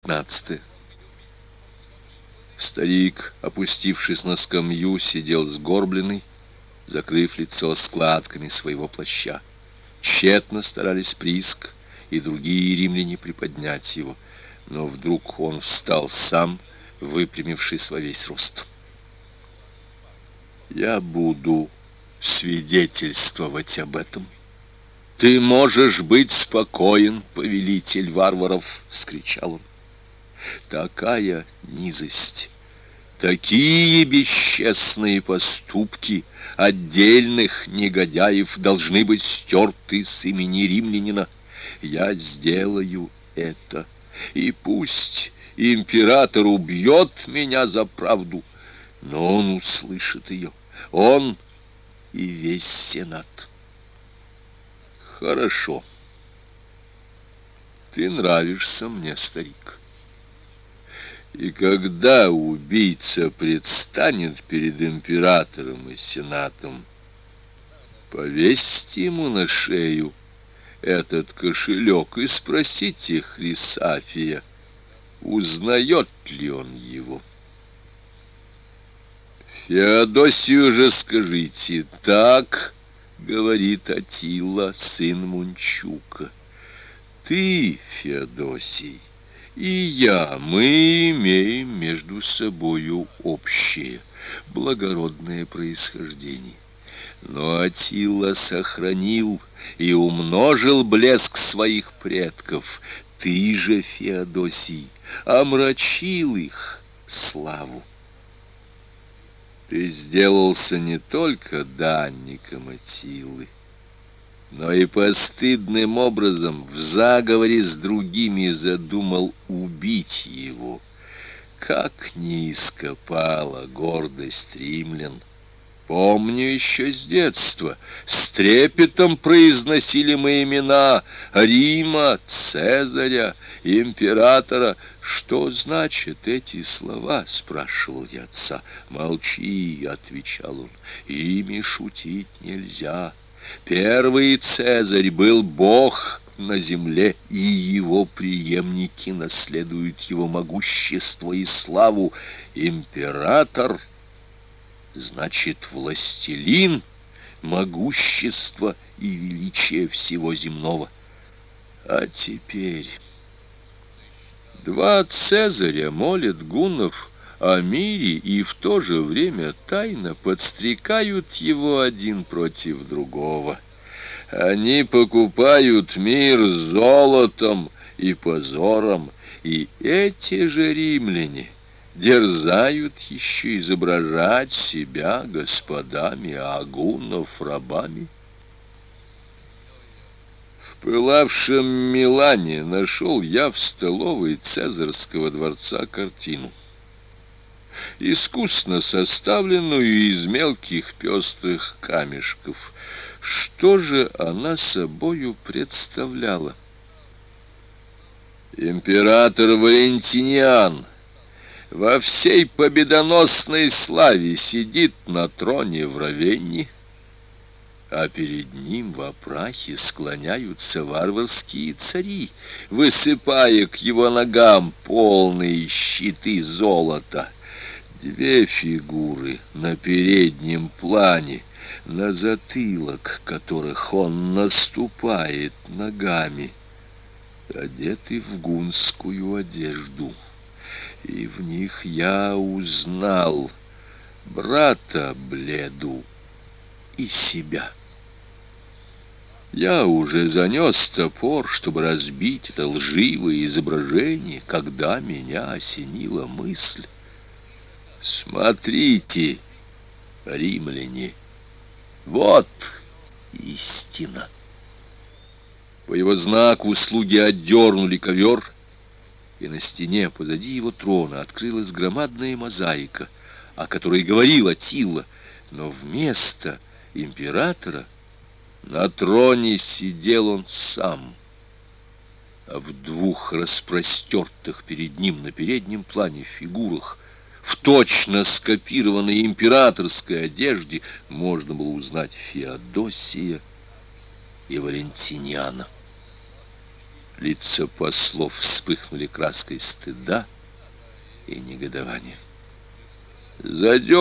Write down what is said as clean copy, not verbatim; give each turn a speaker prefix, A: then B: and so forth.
A: 15. Старик, опустившись на скамью, сидел сгорбленный, закрыв лицо складками своего плаща. Тщетно старались Приск и другие римляне приподнять его, но вдруг он встал сам, выпрямившись во весь рост. «Я буду свидетельствовать об этом. Ты можешь быть спокоен, повелитель варваров!» — вскричал он. «Такая низость, такие бесчестные поступки отдельных негодяев должны быть стерты с имени римлянина. Я сделаю это, и пусть император убьет меня за правду, но он услышит ее, он и весь сенат». «Хорошо. Ты нравишься мне, старик. И когда убийца предстанет перед императором и сенатом, повесьте ему на шею этот кошелек и спросите Хрисафия, узнает ли он его. Феодосию же скажите: так говорит Аттила, сын Мунчука. Ты, Феодосий, и я, мы имеем между собою общее, благородное происхождение. Но Аттила сохранил и умножил блеск своих предков. Ты же, Феодосий, омрачил их славу. Ты сделался не только данником Аттилы, но и постыдным образом в заговоре с другими задумал убить его. Как низко пала гордость римлян! Помню еще с детства, с трепетом произносили мы имена Рима, Цезаря, императора. «Что значат эти слова?» — спрашивал я отца. «Молчи», — отвечал он, — «ими шутить нельзя. Первый Цезарь был бог на земле, и его преемники наследуют его могущество и славу. Император значит властелин, могущество и величие всего земного. А теперь два Цезаря молят гуннов о мире и в то же время тайно подстрекают его один против другого. Они покупают мир золотом и позором, и эти же римляне дерзают еще изображать себя господами, а гуннов рабами. В пылавшем Милане нашел я в столовой Цезарского дворца картину, искусно составленную из мелких пестрых камешков. Что же она собою представляла? Император Валентиниан во всей победоносной славе сидит на троне в Равенне, а перед ним в опрахе склоняются варварские цари, высыпая к его ногам полные щиты золота. Две фигуры на переднем плане, на затылок которых он наступает ногами, одеты в гунскую одежду. И в них я узнал брата Бледу и себя. Я уже занес топор, чтобы разбить это лживое изображение, когда меня осенила мысль. Смотрите, римляне, вот истина. По его знаку слуги отдернули ковер, и на стене позади его трона открылась громадная мозаика, о которой говорил Аттила, но вместо императора на троне сидел он сам, а в двух распростертых перед ним на переднем плане фигурах в точно скопированной императорской одежде можно было узнать Феодосия и Валентиниана. Лица послов вспыхнули краской стыда и негодования.